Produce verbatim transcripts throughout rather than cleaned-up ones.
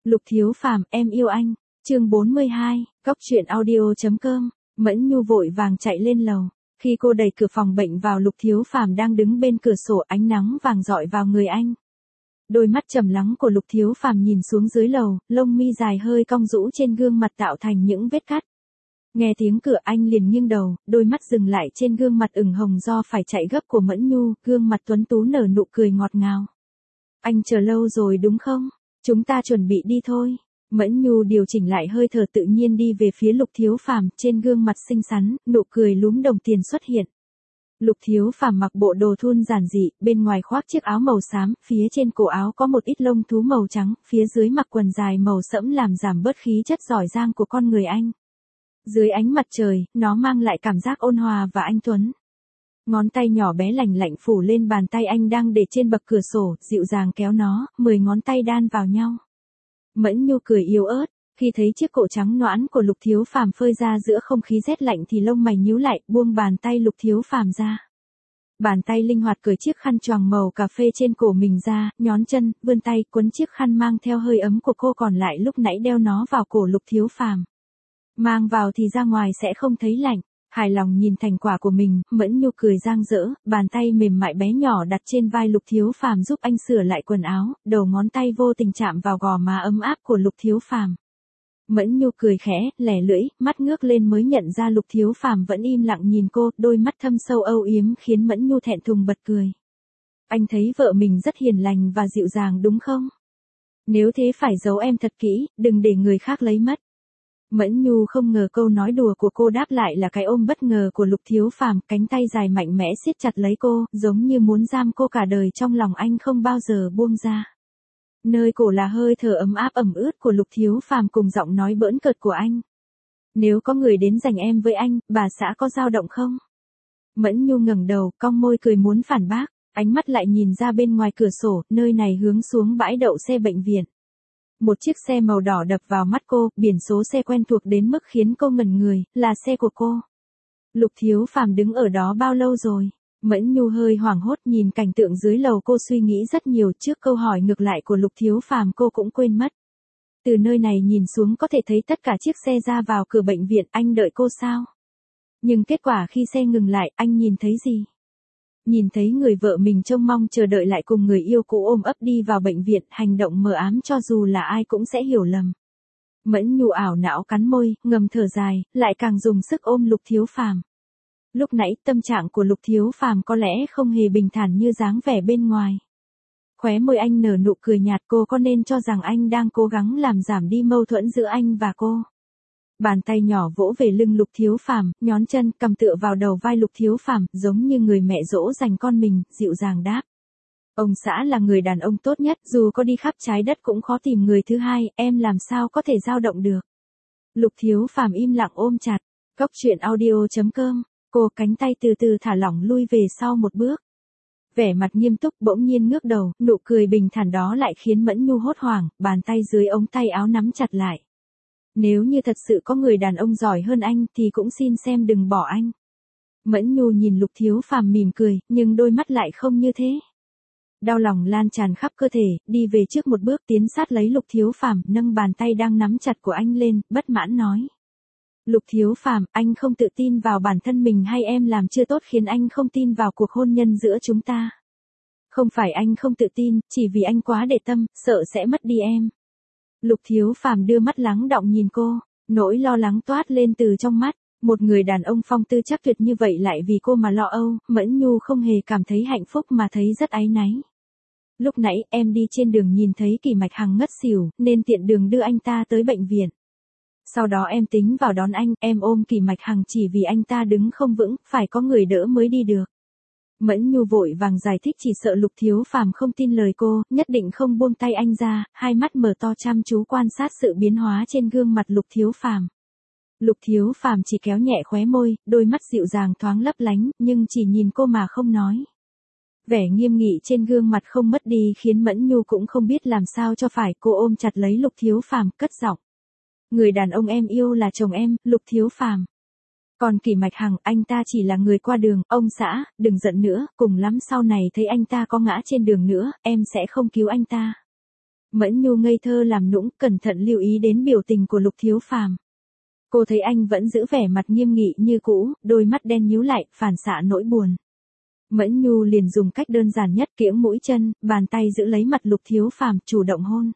Lục Thiếu Phàm, em yêu anh. Chương bốn mươi hai, Cóc truyện audio.com. Mẫn Nhu vội vàng chạy lên lầu. Khi cô đẩy cửa phòng bệnh vào, Lục Thiếu Phàm đang đứng bên cửa sổ, ánh nắng vàng rọi vào người anh. Đôi mắt trầm lắng của Lục Thiếu Phàm nhìn xuống dưới lầu, lông mi dài hơi cong rũ trên gương mặt tạo thành những vết cắt. Nghe tiếng cửa anh liền nghiêng đầu, đôi mắt dừng lại trên gương mặt ửng hồng do phải chạy gấp của Mẫn Nhu, gương mặt tuấn tú nở nụ cười ngọt ngào. Anh chờ lâu rồi đúng không? Chúng ta chuẩn bị đi thôi. Mẫn Nhu điều chỉnh lại hơi thở tự nhiên đi về phía Lục Thiếu Phàm, trên gương mặt xinh xắn, nụ cười lúm đồng tiền xuất hiện. Lục Thiếu Phàm mặc bộ đồ thun giản dị, bên ngoài khoác chiếc áo màu xám, phía trên cổ áo có một ít lông thú màu trắng, phía dưới mặc quần dài màu sẫm làm giảm bớt khí chất giỏi giang của con người anh. Dưới ánh mặt trời, nó mang lại cảm giác ôn hòa và anh tuấn. Ngón tay nhỏ bé lành lạnh phủ lên bàn tay anh đang để trên bậc cửa sổ, dịu dàng kéo nó, mười ngón tay đan vào nhau. Mẫn Nhu cười yếu ớt, khi thấy chiếc cổ trắng nõn của Lục Thiếu Phàm phơi ra giữa không khí rét lạnh thì lông mày nhíu lại, buông bàn tay Lục Thiếu Phàm ra. Bàn tay linh hoạt cởi chiếc khăn choàng màu cà phê trên cổ mình ra, nhón chân, vươn tay quấn chiếc khăn mang theo hơi ấm của cô còn lại lúc nãy đeo nó vào cổ Lục Thiếu Phàm. Mang vào thì ra ngoài sẽ không thấy lạnh. Hài lòng nhìn thành quả của mình, Mẫn Nhu cười giang dỡ, bàn tay mềm mại bé nhỏ đặt trên vai Lục Thiếu Phàm giúp anh sửa lại quần áo, đầu ngón tay vô tình chạm vào gò má ấm áp của Lục Thiếu Phàm. Mẫn Nhu cười khẽ, lẻ lưỡi, mắt ngước lên mới nhận ra Lục Thiếu Phàm vẫn im lặng nhìn cô, đôi mắt thâm sâu âu yếm khiến Mẫn Nhu thẹn thùng bật cười. Anh thấy vợ mình rất hiền lành và dịu dàng đúng không? Nếu thế phải giấu em thật kỹ, đừng để người khác lấy mất. Mẫn Nhu không ngờ câu nói đùa của cô đáp lại là cái ôm bất ngờ của Lục Thiếu Phàm, cánh tay dài mạnh mẽ siết chặt lấy cô, giống như muốn giam cô cả đời trong lòng anh không bao giờ buông ra. Nơi cổ là hơi thở ấm áp ẩm ướt của Lục Thiếu Phàm cùng giọng nói bỡn cợt của anh. Nếu có người đến giành em với anh, bà xã có dao động không? Mẫn Nhu ngẩng đầu, cong môi cười muốn phản bác, ánh mắt lại nhìn ra bên ngoài cửa sổ, nơi này hướng xuống bãi đậu xe bệnh viện. Một chiếc xe màu đỏ đập vào mắt cô, biển số xe quen thuộc đến mức khiến cô ngẩn người, là xe của cô. Lục Thiếu Phàm đứng ở đó bao lâu rồi? Mẫn Nhu hơi hoảng hốt nhìn cảnh tượng dưới lầu, cô suy nghĩ rất nhiều, trước câu hỏi ngược lại của Lục Thiếu Phàm cô cũng quên mất. Từ nơi này nhìn xuống có thể thấy tất cả chiếc xe ra vào cửa bệnh viện, anh đợi cô sao? Nhưng kết quả khi xe ngừng lại, anh nhìn thấy gì? Nhìn thấy người vợ mình trông mong chờ đợi lại cùng người yêu cũ ôm ấp đi vào bệnh viện, hành động mờ ám cho dù là ai cũng sẽ hiểu lầm. Mẫn Nhu ảo não cắn môi, ngầm thở dài, lại càng dùng sức ôm Lục Thiếu Phàm. Lúc nãy tâm trạng của Lục Thiếu Phàm có lẽ không hề bình thản như dáng vẻ bên ngoài. Khóe môi anh nở nụ cười nhạt, cô có nên cho rằng anh đang cố gắng làm giảm đi mâu thuẫn giữa anh và cô. Bàn tay nhỏ vỗ về lưng Lục Thiếu Phàm, nhón chân, cầm tựa vào đầu vai Lục Thiếu Phàm, giống như người mẹ dỗ dành con mình, dịu dàng đáp. Ông xã là người đàn ông tốt nhất, dù có đi khắp trái đất cũng khó tìm người thứ hai, em làm sao có thể dao động được. Lục Thiếu Phàm im lặng ôm chặt. Cóc truyện audio.com. Cô cánh tay từ từ thả lỏng lui về sau một bước. Vẻ mặt nghiêm túc bỗng nhiên ngước đầu, nụ cười bình thản đó lại khiến Mẫn Nhu hốt hoảng, bàn tay dưới ống tay áo nắm chặt lại. Nếu như thật sự có người đàn ông giỏi hơn anh thì cũng xin xem đừng bỏ anh. Mẫn Nhu nhìn Lục Thiếu Phàm mỉm cười, nhưng đôi mắt lại không như thế. Đau lòng lan tràn khắp cơ thể, đi về trước một bước tiến sát lấy Lục Thiếu Phàm, nâng bàn tay đang nắm chặt của anh lên, bất mãn nói. Lục Thiếu Phàm, anh không tự tin vào bản thân mình hay em làm chưa tốt khiến anh không tin vào cuộc hôn nhân giữa chúng ta? Không phải anh không tự tin, chỉ vì anh quá để tâm, sợ sẽ mất đi em. Lục Thiếu Phàm đưa mắt lắng đọng nhìn cô, nỗi lo lắng toát lên từ trong mắt, một người đàn ông phong tư chắc tuyệt như vậy lại vì cô mà lo âu, Mẫn Nhu không hề cảm thấy hạnh phúc mà thấy rất áy náy. Lúc nãy em đi trên đường nhìn thấy Kỷ Mạch Hằng ngất xỉu, nên tiện đường đưa anh ta tới bệnh viện. Sau đó em tính vào đón anh, em ôm Kỷ Mạch Hằng chỉ vì anh ta đứng không vững, phải có người đỡ mới đi được. Mẫn Nhu vội vàng giải thích chỉ sợ Lục Thiếu Phàm không tin lời cô, nhất định không buông tay anh ra, hai mắt mở to chăm chú quan sát sự biến hóa trên gương mặt Lục Thiếu Phàm. Lục Thiếu Phàm chỉ kéo nhẹ khóe môi, đôi mắt dịu dàng thoáng lấp lánh, nhưng chỉ nhìn cô mà không nói. Vẻ nghiêm nghị trên gương mặt không mất đi khiến Mẫn Nhu cũng không biết làm sao cho phải, cô ôm chặt lấy Lục Thiếu Phàm, cất giọng. Người đàn ông em yêu là chồng em, Lục Thiếu Phàm. Còn Kỷ Mạch Hằng, anh ta chỉ là người qua đường, ông xã, đừng giận nữa, cùng lắm sau này thấy anh ta có ngã trên đường nữa, em sẽ không cứu anh ta. Mẫn Nhu ngây thơ làm nũng, cẩn thận lưu ý đến biểu tình của Lục Thiếu Phàm. Cô thấy anh vẫn giữ vẻ mặt nghiêm nghị như cũ, đôi mắt đen nhíu lại, phản xạ nỗi buồn. Mẫn Nhu liền dùng cách đơn giản nhất, kiễng mũi chân, bàn tay giữ lấy mặt Lục Thiếu Phàm, chủ động hôn.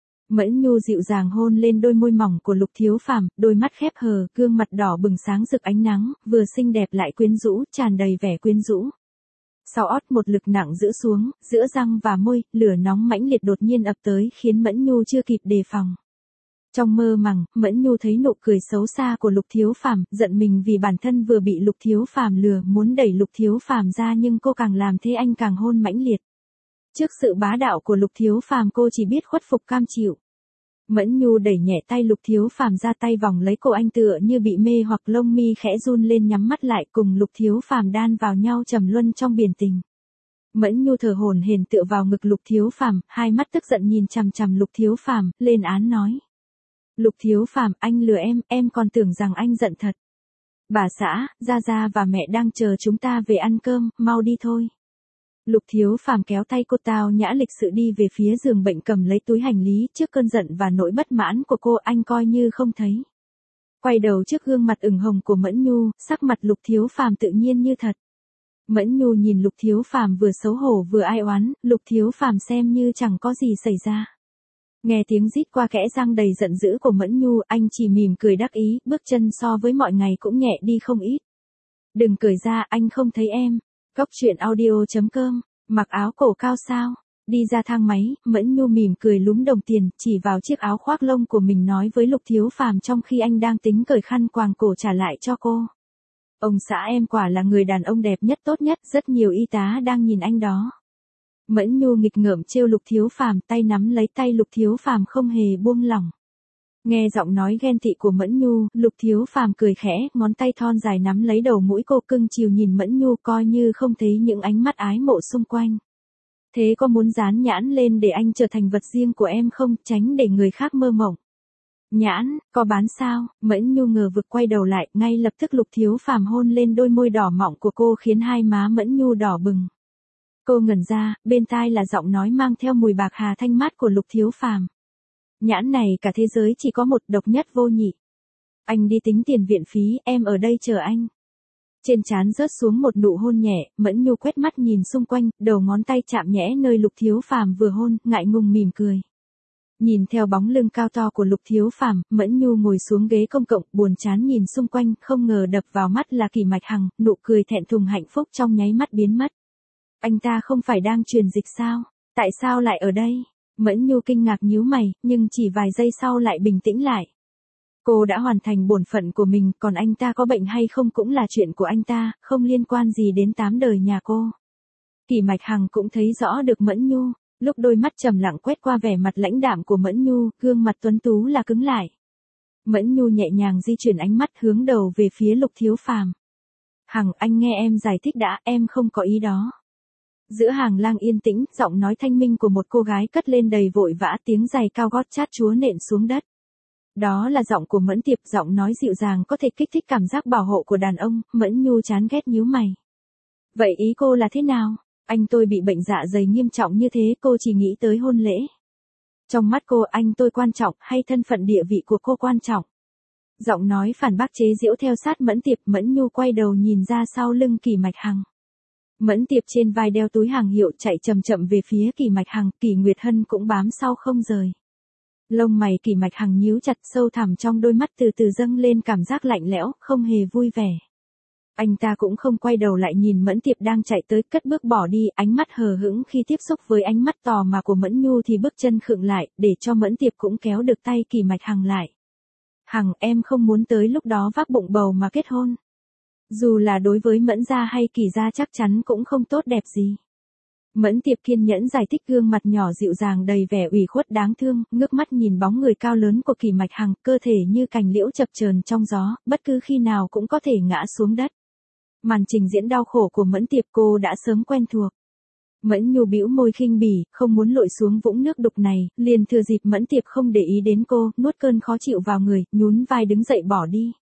Mẫn Nhu dịu dàng hôn lên đôi môi mỏng của Lục Thiếu Phàm, đôi mắt khép hờ, gương mặt đỏ bừng sáng rực ánh nắng, vừa xinh đẹp lại quyến rũ, tràn đầy vẻ quyến rũ. Sau ót một lực nặng giữ xuống, giữa răng và môi, lửa nóng mãnh liệt đột nhiên ập tới khiến Mẫn Nhu chưa kịp đề phòng. Trong mơ màng, Mẫn Nhu thấy nụ cười xấu xa của Lục Thiếu Phàm, giận mình vì bản thân vừa bị Lục Thiếu Phàm lừa, muốn đẩy Lục Thiếu Phàm ra nhưng cô càng làm thế anh càng hôn mãnh liệt. Trước sự bá đạo của Lục Thiếu Phàm cô chỉ biết khuất phục cam chịu. Mẫn Nhu đẩy nhẹ tay Lục Thiếu Phàm ra, tay vòng lấy cổ anh tựa như bị mê hoặc, lông mi khẽ run lên, nhắm mắt lại, cùng Lục Thiếu Phàm đan vào nhau trầm luân trong biển tình. Mẫn Nhu thở hổn hển tựa vào ngực Lục Thiếu Phàm, hai mắt tức giận nhìn chằm chằm Lục Thiếu Phàm, lên án nói: "Lục Thiếu Phàm, anh lừa em, em còn tưởng rằng anh giận thật. Bà xã, Gia Gia và mẹ đang chờ chúng ta về ăn cơm, mau đi thôi." Lục Thiếu Phàm kéo tay cô, tao nhã lịch sự đi về phía giường bệnh, cầm lấy túi hành lý. Trước cơn giận và nỗi bất mãn của cô, anh coi như không thấy. Quay đầu trước gương mặt ửng hồng của Mẫn Nhu, sắc mặt Lục Thiếu Phàm tự nhiên như thật. Mẫn Nhu nhìn Lục Thiếu Phàm vừa xấu hổ vừa ai oán, Lục Thiếu Phàm xem như chẳng có gì xảy ra. Nghe tiếng rít qua kẽ răng đầy giận dữ của Mẫn Nhu, anh chỉ mỉm cười đắc ý, bước chân so với mọi ngày cũng nhẹ đi không ít. "Đừng cười ra, anh không thấy em." Cốc truyện audio chấm com, mặc áo cổ cao sao? Đi ra thang máy, Mẫn Nhu mỉm cười lúm đồng tiền, chỉ vào chiếc áo khoác lông của mình nói với Lục Thiếu Phàm trong khi anh đang tính cởi khăn quàng cổ trả lại cho cô. "Ông xã em quả là người đàn ông đẹp nhất, tốt nhất, rất nhiều y tá đang nhìn anh đó." Mẫn Nhu nghịch ngợm trêu Lục Thiếu Phàm, tay nắm lấy tay Lục Thiếu Phàm không hề buông lỏng. Nghe giọng nói ghen tị của Mẫn Nhu, Lục Thiếu Phàm cười khẽ, ngón tay thon dài nắm lấy đầu mũi cô, cưng chiều nhìn Mẫn Nhu, coi như không thấy những ánh mắt ái mộ xung quanh. "Thế có muốn dán nhãn lên để anh trở thành vật riêng của em không, tránh để người khác mơ mộng?" "Nhãn, có bán sao?" Mẫn Nhu ngờ vực quay đầu lại, ngay lập tức Lục Thiếu Phàm hôn lên đôi môi đỏ mọng của cô khiến hai má Mẫn Nhu đỏ bừng. Cô ngẩn ra, bên tai là giọng nói mang theo mùi bạc hà thanh mát của Lục Thiếu Phàm. "Nhãn này cả thế giới chỉ có một, độc nhất vô nhị. Anh đi tính tiền viện phí, em ở đây chờ anh." Trên trán rớt xuống một nụ hôn nhẹ, Mẫn Nhu quét mắt nhìn xung quanh, đầu ngón tay chạm nhẹ nơi Lục Thiếu Phàm vừa hôn, ngại ngùng mỉm cười. Nhìn theo bóng lưng cao to của Lục Thiếu Phàm, Mẫn Nhu ngồi xuống ghế công cộng, buồn chán nhìn xung quanh, không ngờ đập vào mắt là Kỷ Mạch Hằng, nụ cười thẹn thùng hạnh phúc trong nháy mắt biến mất. Anh ta không phải đang truyền dịch sao? Tại sao lại ở đây? Mẫn Nhu kinh ngạc nhíu mày, nhưng chỉ vài giây sau lại bình tĩnh lại. Cô đã hoàn thành bổn phận của mình, còn anh ta có bệnh hay không cũng là chuyện của anh ta, không liên quan gì đến tám đời nhà cô. Kỷ Mạch Hằng cũng thấy rõ được Mẫn Nhu, lúc đôi mắt trầm lặng quét qua vẻ mặt lãnh đạm của Mẫn Nhu, gương mặt tuấn tú là cứng lại. Mẫn Nhu nhẹ nhàng di chuyển ánh mắt hướng đầu về phía Lục Thiếu Phàm. "Hằng, anh nghe em giải thích đã, em không có ý đó." Giữa hàng lang yên tĩnh, giọng nói thanh minh của một cô gái cất lên đầy vội vã, tiếng giày cao gót chát chúa nện xuống đất. Đó là giọng của Mẫn Tiệp, giọng nói dịu dàng có thể kích thích cảm giác bảo hộ của đàn ông. Mẫn Nhu chán ghét nhíu mày. "Vậy ý cô là thế nào? Anh tôi bị bệnh dạ dày nghiêm trọng như thế, cô chỉ nghĩ tới hôn lễ. Trong mắt cô, anh tôi quan trọng, hay thân phận địa vị của cô quan trọng?" Giọng nói phản bác chế giễu theo sát Mẫn Tiệp. Mẫn Nhu quay đầu nhìn ra sau lưng Kỷ Mạch Hằng. Mẫn Tiệp trên vai đeo túi hàng hiệu chạy chậm chậm về phía Kỷ Mạch Hằng, Kỷ Nguyệt Hân cũng bám sau không rời. Lông mày Kỷ Mạch Hằng nhíu chặt, sâu thẳm trong đôi mắt từ từ dâng lên cảm giác lạnh lẽo, không hề vui vẻ. Anh ta cũng không quay đầu lại nhìn Mẫn Tiệp đang chạy tới, cất bước bỏ đi, ánh mắt hờ hững khi tiếp xúc với ánh mắt tò mò của Mẫn Nhu thì bước chân khựng lại, để cho Mẫn Tiệp cũng kéo được tay Kỷ Mạch Hằng lại. "Hằng, em không muốn tới lúc đó vác bụng bầu mà kết hôn. Dù là đối với Mẫn gia hay Kỷ gia chắc chắn cũng không tốt đẹp gì." Mẫn Tiệp kiên nhẫn giải thích, gương mặt nhỏ dịu dàng đầy vẻ ủy khuất đáng thương, ngước mắt nhìn bóng người cao lớn của Kỷ Mạch Hằng, cơ thể như cành liễu chập chờn trong gió, bất cứ khi nào cũng có thể ngã xuống đất. Màn trình diễn đau khổ của Mẫn Tiệp cô đã sớm quen thuộc. Mẫn Nhu bĩu môi khinh bỉ, không muốn lội xuống vũng nước đục này, liền thừa dịp Mẫn Tiệp không để ý đến cô, nuốt cơn khó chịu vào người, nhún vai đứng dậy bỏ đi.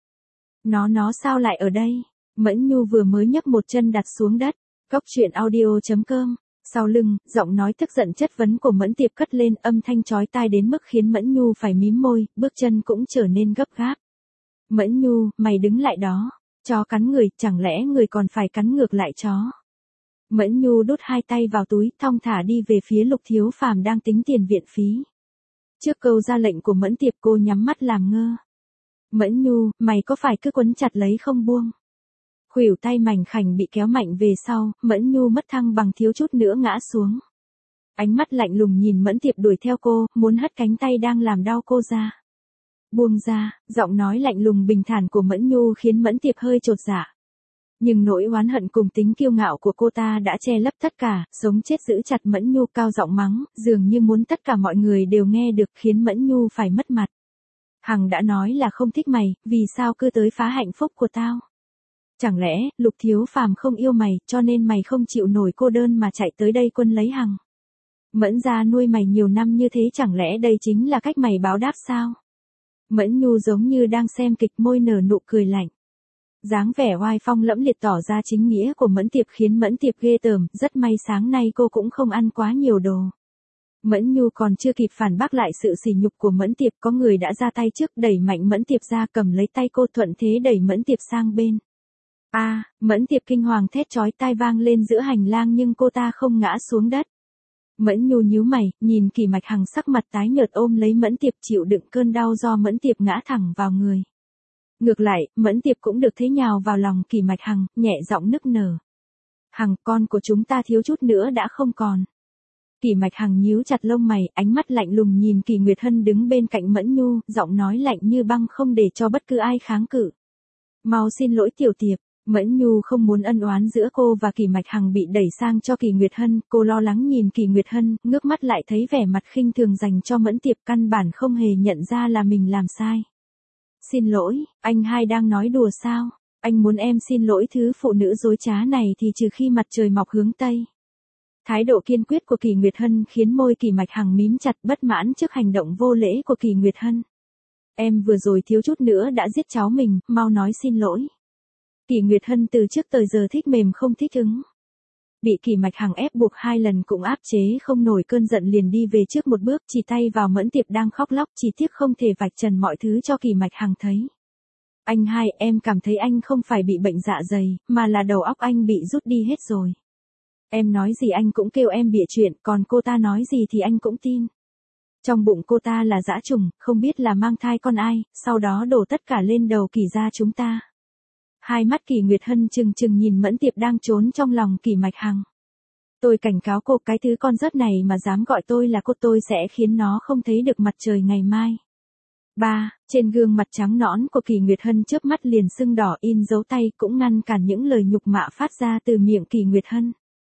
Nó nó sao lại ở đây? Mẫn Nhu vừa mới nhấc một chân đặt xuống đất. Cốc truyện audio chấm com Sau lưng, giọng nói tức giận chất vấn của Mẫn Tiệp cất lên, âm thanh chói tai đến mức khiến Mẫn Nhu phải mím môi, bước chân cũng trở nên gấp gáp. Mẫn Nhu, mày đứng lại đó. Chó cắn người, chẳng lẽ người còn phải cắn ngược lại chó? Mẫn Nhu đút hai tay vào túi, thong thả đi về phía Lục Thiếu Phàm đang tính tiền viện phí. Trước câu ra lệnh của Mẫn Tiệp, cô nhắm mắt làm ngơ. Mẫn Nhu, mày có phải cứ quấn chặt lấy không buông? Khuỷu tay mảnh khảnh bị kéo mạnh về sau, Mẫn Nhu mất thăng bằng, thiếu chút nữa ngã xuống. Ánh mắt lạnh lùng nhìn Mẫn Tiệp đuổi theo cô, muốn hất cánh tay đang làm đau cô ra. Buông ra, giọng nói lạnh lùng bình thản của Mẫn Nhu khiến Mẫn Tiệp hơi chột dạ. Nhưng nỗi oán hận cùng tính kiêu ngạo của cô ta đã che lấp tất cả, sống chết giữ chặt Mẫn Nhu, cao giọng mắng, dường như muốn tất cả mọi người đều nghe được, khiến Mẫn Nhu phải mất mặt. Hằng đã nói là không thích mày, vì sao cứ tới phá hạnh phúc của tao? Chẳng lẽ, Lục Thiếu Phàm không yêu mày, cho nên mày không chịu nổi cô đơn mà chạy tới đây quân lấy Hằng? Mẫn gia nuôi mày nhiều năm như thế, chẳng lẽ đây chính là cách mày báo đáp sao? Mẫn Nhu giống như đang xem kịch, môi nở nụ cười lạnh. Dáng vẻ oai phong lẫm liệt tỏ ra chính nghĩa của Mẫn Tiệp khiến Mẫn Tiệp ghê tởm, rất may sáng nay cô cũng không ăn quá nhiều đồ. Mẫn Nhu còn chưa kịp phản bác lại sự sỉ nhục của Mẫn Tiệp, có người đã ra tay trước, đẩy mạnh Mẫn Tiệp ra, cầm lấy tay cô, thuận thế đẩy Mẫn Tiệp sang bên. A, à, Mẫn Tiệp kinh hoàng thét chói tai vang lên giữa hành lang, nhưng cô ta không ngã xuống đất. Mẫn Nhu nhíu mày, nhìn Kỳ Mạch Hằng sắc mặt tái nhợt ôm lấy Mẫn Tiệp, chịu đựng cơn đau do Mẫn Tiệp ngã thẳng vào người. Ngược lại, Mẫn Tiệp cũng được thế nhào vào lòng Kỳ Mạch Hằng, nhẹ giọng nức nở. Hằng, con của chúng ta thiếu chút nữa đã không còn. Kỳ Mạch Hằng nhíu chặt lông mày, ánh mắt lạnh lùng nhìn Kỳ Nguyệt Hân đứng bên cạnh Mẫn Nhu, giọng nói lạnh như băng, không để cho bất cứ ai kháng cự. Mau xin lỗi Tiểu Tiệp. Mẫn Nhu không muốn ân oán giữa cô và Kỳ Mạch Hằng bị đẩy sang cho Kỳ Nguyệt Hân, cô lo lắng nhìn Kỳ Nguyệt Hân, ngước mắt lại thấy vẻ mặt khinh thường dành cho Mẫn Tiệp, căn bản không hề nhận ra là mình làm sai. Xin lỗi, anh hai đang nói đùa sao? Anh muốn em xin lỗi thứ phụ nữ dối trá này thì trừ khi mặt trời mọc hướng Tây. Thái độ kiên quyết của Kỳ Nguyệt Hân khiến môi Kỳ Mạch Hằng mím chặt, bất mãn trước hành động vô lễ của Kỳ Nguyệt Hân. Em vừa rồi thiếu chút nữa đã giết cháu mình, mau nói xin lỗi. Kỳ Nguyệt Hân từ trước tới giờ thích mềm không thích cứng. Bị Kỳ Mạch Hằng ép buộc hai lần cũng áp chế không nổi cơn giận, liền đi về trước một bước, chỉ tay vào Mẫn Tiệp đang khóc lóc, chỉ tiếc không thể vạch trần mọi thứ cho Kỳ Mạch Hằng thấy. Anh hai, em cảm thấy anh không phải bị bệnh dạ dày, mà là đầu óc anh bị rút đi hết rồi. Em nói gì anh cũng kêu em bịa chuyện, còn cô ta nói gì thì anh cũng tin. Trong bụng cô ta là dã trùng, không biết là mang thai con ai, sau đó đổ tất cả lên đầu Kỳ gia chúng ta. Hai mắt Kỳ Nguyệt Hân trừng trừng nhìn Mẫn Tiệp đang trốn trong lòng Kỳ Mạch Hằng. Tôi cảnh cáo cô, cái thứ con rớt này mà dám gọi tôi là cô, tôi sẽ khiến nó không thấy được mặt trời ngày mai. Ba, trên gương mặt trắng nõn của Kỳ Nguyệt Hân chớp mắt liền sưng đỏ, in dấu tay, cũng ngăn cản những lời nhục mạ phát ra từ miệng Kỳ Nguyệt Hân.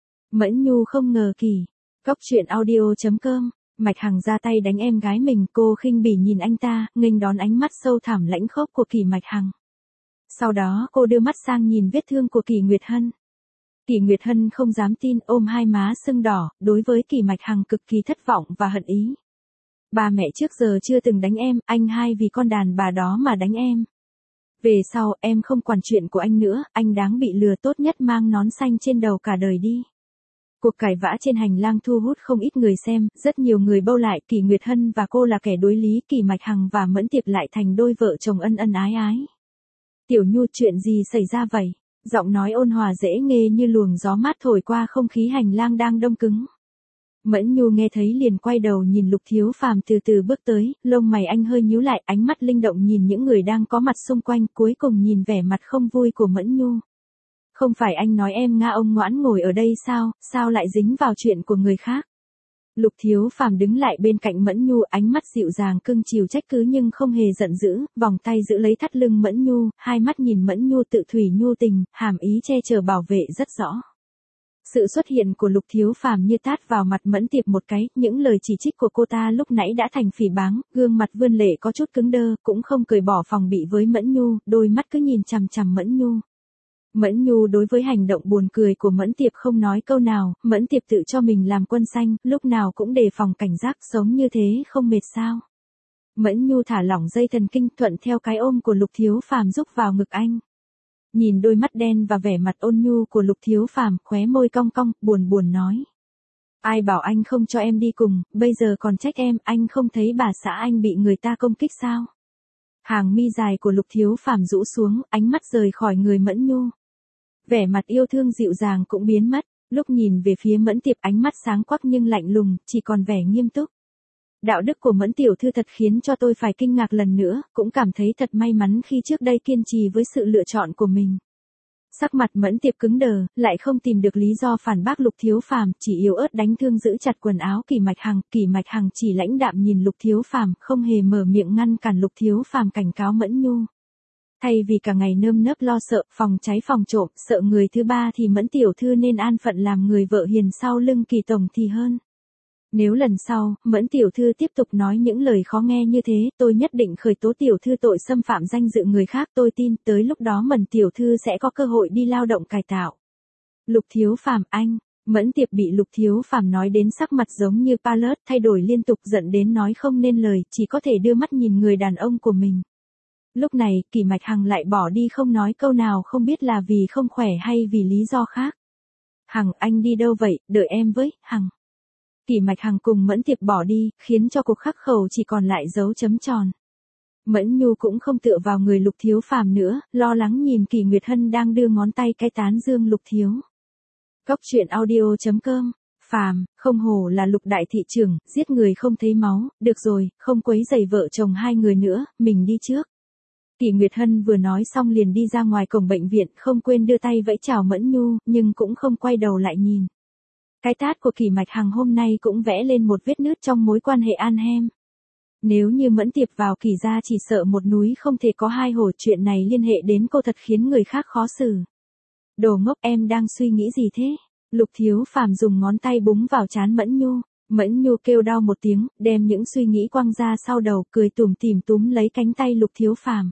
Mẫn Nhu không ngờ Kỳ. Cóc truyện audio chấm com. Mạch Hằng ra tay đánh em gái mình, cô khinh bỉ nhìn anh ta, nghênh đón ánh mắt sâu thẳm lãnh khốc của Kỳ Mạch Hằng. Sau đó cô đưa mắt sang nhìn vết thương của Kỳ Nguyệt Hân. Kỳ Nguyệt Hân không dám tin, ôm hai má sưng đỏ, đối với Kỳ Mạch Hằng cực kỳ thất vọng và hận ý. Ba mẹ trước giờ chưa từng đánh em, anh hai vì con đàn bà đó mà đánh em. Về sau, em không quản chuyện của anh nữa, anh đáng bị lừa, tốt nhất mang nón xanh trên đầu cả đời đi. Cuộc cãi vã trên hành lang thu hút không ít người xem, rất nhiều người bâu lại, Kỳ Nguyệt Hân và cô là kẻ đối lý, Kỳ Mạch Hằng và Mẫn Tiệp lại thành đôi vợ chồng ân ân ái ái. Tiểu Nhu, chuyện gì xảy ra vậy? Giọng nói ôn hòa dễ nghe như luồng gió mát thổi qua không khí hành lang đang đông cứng. Mẫn Nhu nghe thấy liền quay đầu nhìn Lục Thiếu Phàm từ từ bước tới, lông mày anh hơi nhíu lại, ánh mắt linh động nhìn những người đang có mặt xung quanh, cuối cùng nhìn vẻ mặt không vui của Mẫn Nhu. Không phải anh nói em Nga ông ngoãn ngồi ở đây sao, sao lại dính vào chuyện của người khác? Lục Thiếu Phàm đứng lại bên cạnh Mẫn Nhu, ánh mắt dịu dàng cưng chiều trách cứ nhưng không hề giận dữ, vòng tay giữ lấy thắt lưng Mẫn Nhu, hai mắt nhìn Mẫn Nhu tự thủy nhu tình, hàm ý che chở bảo vệ rất rõ. Sự xuất hiện của Lục Thiếu Phàm như tát vào mặt Mẫn Tiệp một cái, những lời chỉ trích của cô ta lúc nãy đã thành phỉ báng, gương mặt vươn lệ có chút cứng đơ, cũng không cởi bỏ phòng bị với Mẫn Nhu, đôi mắt cứ nhìn chằm chằm Mẫn Nhu. Mẫn Nhu đối với hành động buồn cười của Mẫn Tiệp không nói câu nào, Mẫn Tiệp tự cho mình làm quân xanh, lúc nào cũng đề phòng cảnh giác, sống như thế không mệt sao. Mẫn Nhu thả lỏng dây thần kinh, thuận theo cái ôm của Lục Thiếu Phàm rúc vào ngực anh. Nhìn đôi mắt đen và vẻ mặt ôn nhu của Lục Thiếu Phàm, khóe môi cong cong, buồn buồn nói. Ai bảo anh không cho em đi cùng, bây giờ còn trách em, anh không thấy bà xã anh bị người ta công kích sao? Hàng mi dài của Lục Thiếu Phàm rũ xuống, ánh mắt rời khỏi người Mẫn Nhu. Vẻ mặt yêu thương dịu dàng cũng biến mất, lúc nhìn về phía Mẫn Tiệp ánh mắt sáng quắc nhưng lạnh lùng, chỉ còn vẻ nghiêm túc. Đạo đức của Mẫn tiểu thư thật khiến cho tôi phải kinh ngạc lần nữa, cũng cảm thấy thật may mắn khi trước đây kiên trì với sự lựa chọn của mình. Sắc mặt Mẫn Tiệp cứng đờ, lại không tìm được lý do phản bác Lục Thiếu Phàm, chỉ yếu ớt đánh thương giữ chặt quần áo Kỷ Mạch Hằng, Kỷ Mạch Hằng chỉ lãnh đạm nhìn Lục Thiếu Phàm, không hề mở miệng ngăn cản Lục Thiếu Phàm cảnh cáo Mẫn Nhu. Thay vì cả ngày nơm nớp lo sợ, phòng cháy phòng trộm, sợ người thứ ba thì Mẫn tiểu thư nên an phận làm người vợ hiền sau lưng Kỷ tổng thì hơn. Nếu lần sau, Mẫn tiểu thư tiếp tục nói những lời khó nghe như thế, tôi nhất định khởi tố tiểu thư tội xâm phạm danh dự người khác, tôi tin, tới lúc đó Mẫn tiểu thư sẽ có cơ hội đi lao động cải tạo. Lục Thiếu Phàm anh, Mẫn Tiệp bị Lục Thiếu Phàm nói đến sắc mặt giống như pallet, thay đổi liên tục giận đến nói không nên lời, chỉ có thể đưa mắt nhìn người đàn ông của mình. Lúc này, Kỷ Mạch Hằng lại bỏ đi không nói câu nào, không biết là vì không khỏe hay vì lý do khác. Hằng, anh đi đâu vậy, đợi em với, Hằng. Kỷ Mạch Hằng cùng Mẫn Tiệp bỏ đi, khiến cho cuộc khắc khẩu chỉ còn lại dấu chấm tròn. Mẫn Nhu cũng không tựa vào người Lục Thiếu Phàm nữa, lo lắng nhìn Kỷ Nguyệt Hân đang đưa ngón tay cái tán dương Lục Thiếu. Cốc truyện audio chấm com, Phàm, không hổ là Lục đại thị trưởng, giết người không thấy máu, được rồi, không quấy rầy vợ chồng hai người nữa, mình đi trước. Kỷ Nguyệt Hân vừa nói xong liền đi ra ngoài cổng bệnh viện, không quên đưa tay vẫy chào Mẫn Nhu, nhưng cũng không quay đầu lại nhìn. Cái tát của Kỷ Mạch Hằng hôm nay cũng vẽ lên một vết nứt trong mối quan hệ an hem. Nếu như Mẫn Tiệp vào Kỷ gia chỉ sợ một núi không thể có hai hổ, chuyện này liên hệ đến cô thật khiến người khác khó xử. Đồ ngốc, em đang suy nghĩ gì thế? Lục Thiếu Phàm dùng ngón tay búng vào trán Mẫn Nhu. Mẫn Nhu kêu đau một tiếng, đem những suy nghĩ quăng ra sau đầu, cười tủm tỉm túm lấy cánh tay Lục Thiếu Phàm.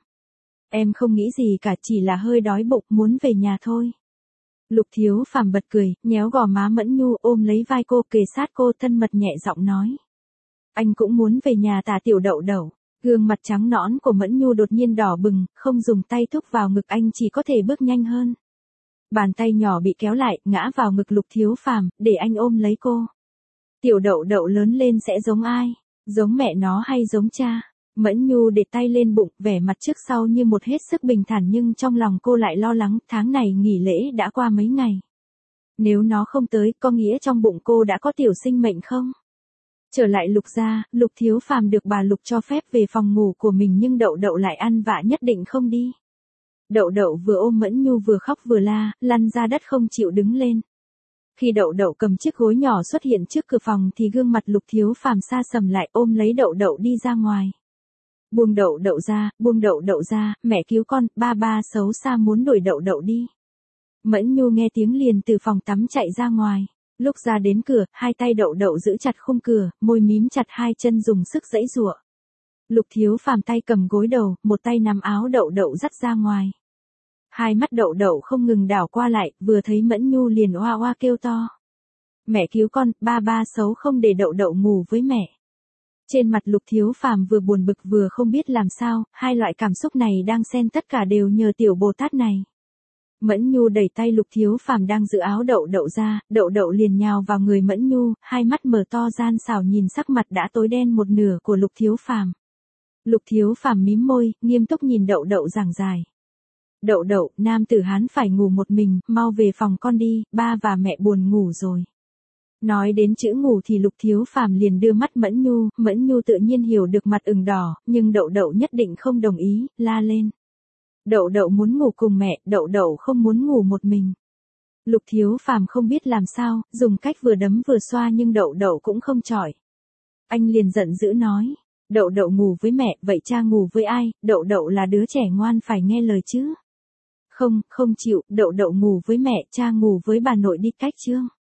Em không nghĩ gì cả, chỉ là hơi đói bụng, muốn về nhà thôi. Lục Thiếu Phàm bật cười, nhéo gò má Mẫn Nhu, ôm lấy vai cô, kề sát cô, thân mật nhẹ giọng nói. Anh cũng muốn về nhà Tả tiểu đậu đậu. Gương mặt trắng nõn của Mẫn Nhu đột nhiên đỏ bừng, không dùng tay thúc vào ngực anh, chỉ có thể bước nhanh hơn. Bàn tay nhỏ bị kéo lại, ngã vào ngực Lục Thiếu Phàm, để anh ôm lấy cô. Tiểu đậu đậu lớn lên sẽ giống ai? Giống mẹ nó hay giống cha? Mẫn Nhu để tay lên bụng, vẻ mặt trước sau như một hết sức bình thản, nhưng trong lòng cô lại lo lắng, tháng này nghỉ lễ đã qua mấy ngày. Nếu nó không tới, có nghĩa trong bụng cô đã có tiểu sinh mệnh không? Trở lại Lục gia, Lục Thiếu Phàm được bà Lục cho phép về phòng ngủ của mình, nhưng đậu đậu lại ăn vạ nhất định không đi. Đậu đậu vừa ôm Mẫn Nhu vừa khóc vừa la, lăn ra đất không chịu đứng lên. Khi đậu đậu cầm chiếc gối nhỏ xuất hiện trước cửa phòng thì gương mặt Lục Thiếu Phàm sa sầm lại, ôm lấy đậu đậu đi ra ngoài. Buông đậu đậu ra, buông đậu đậu ra, mẹ cứu con, ba ba xấu xa muốn đuổi đậu đậu đi. Mẫn Nhu nghe tiếng liền từ phòng tắm chạy ra ngoài. Lúc ra đến cửa, hai tay đậu đậu giữ chặt khung cửa, môi mím chặt, hai chân dùng sức giãy giụa. Lục Thiếu Phàm tay cầm gối đầu, một tay nắm áo đậu đậu dắt ra ngoài. Hai mắt đậu đậu không ngừng đảo qua lại, vừa thấy Mẫn Nhu liền oa oa kêu to. Mẹ cứu con, ba ba xấu không để đậu đậu ngủ với mẹ. Trên mặt Lục Thiếu Phàm vừa buồn bực vừa không biết làm sao, hai loại cảm xúc này đang xen, tất cả đều nhờ tiểu Bồ Tát này. Mẫn Nhu đẩy tay Lục Thiếu Phàm đang giữ áo đậu đậu ra, đậu đậu liền nhào vào người Mẫn Nhu, hai mắt mở to gian xảo nhìn sắc mặt đã tối đen một nửa của Lục Thiếu Phàm. Lục Thiếu Phàm mím môi, nghiêm túc nhìn đậu đậu giảng giải. Đậu đậu, nam tử Hán phải ngủ một mình, mau về phòng con đi, ba và mẹ buồn ngủ rồi. Nói đến chữ ngủ thì Lục Thiếu Phàm liền đưa mắt Mẫn Nhu, Mẫn Nhu tự nhiên hiểu được, mặt ửng đỏ, nhưng đậu đậu nhất định không đồng ý, la lên. Đậu đậu muốn ngủ cùng mẹ, đậu đậu không muốn ngủ một mình. Lục Thiếu Phàm không biết làm sao, dùng cách vừa đấm vừa xoa nhưng đậu đậu cũng không chọi. Anh liền giận dữ nói, đậu đậu ngủ với mẹ, vậy cha ngủ với ai, đậu đậu là đứa trẻ ngoan phải nghe lời chứ. Không, không chịu, đậu đậu ngủ với mẹ, cha ngủ với bà nội đi, cách chương.